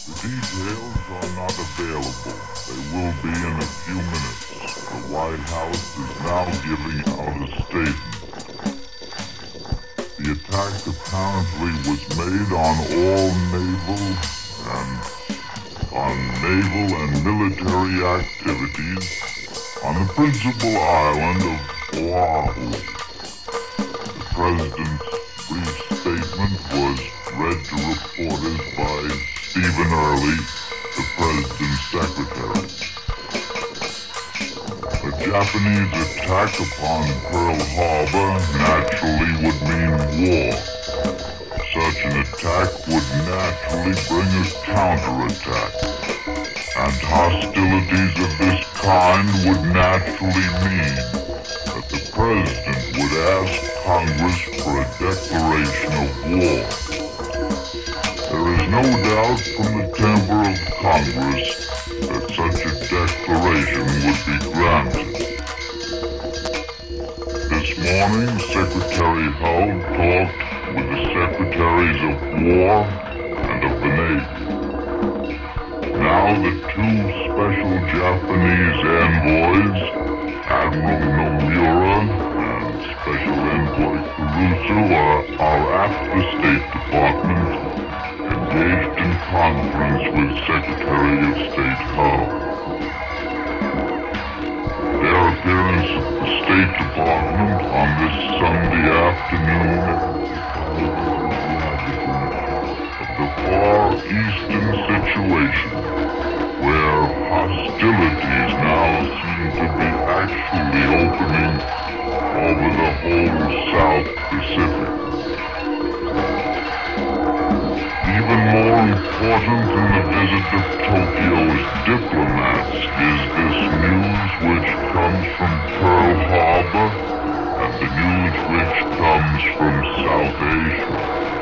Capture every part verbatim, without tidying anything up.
Details are not available. They will be in a few minutes. The White House is now giving out a statement. The attack apparently was made on all naval and on naval and military activities on the principal island of Oahu. The President's brief statement was read to reporters by Stephen Early, the President's secretary. A Japanese attack upon Pearl Harbor naturally would mean war. Such an attack would naturally bring a counterattack, and hostilities of this kind would naturally mean that the President would ask Congress for a declaration of war. There is no doubt from the temper of Congress that such a declaration would be granted. This morning, Secretary Hull talked with the Secretaries of War and of the Navy. Now the two special Japanese envoys, Admiral Nomura and Special Envoy Kurusu, are, are at the State Department, engaged in conference with Secretary of State Hull. Their appearance at the State Department on this Sunday afternoon of the Far Eastern situation, where hostilities now seem to be actually opening over the whole South Pacific. Even more important than the visit of Tokyo's diplomats is this news which comes from Pearl Harbor and the news which comes from South Asia.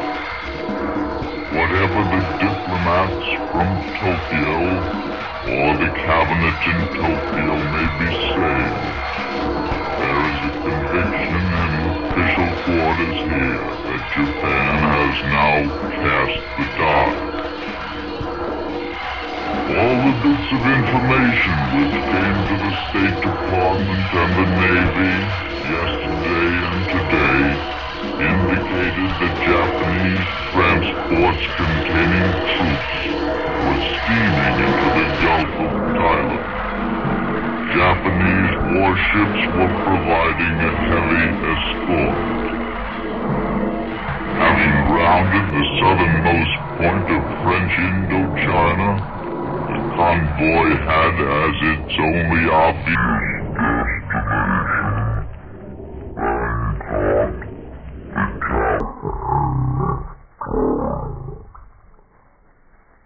Whatever the diplomats from Tokyo or the cabinet in Tokyo may be saying, there is a conviction in official quarters here that Japan has now cast the die. All the bits of information which came to the State Department and the Navy yesterday and today indicated that Japanese transports containing troops were steaming into the Gulf of Thailand. Japanese warships were providing a heavy escort. Having rounded the southernmost point of French Indochina, the convoy had as its only object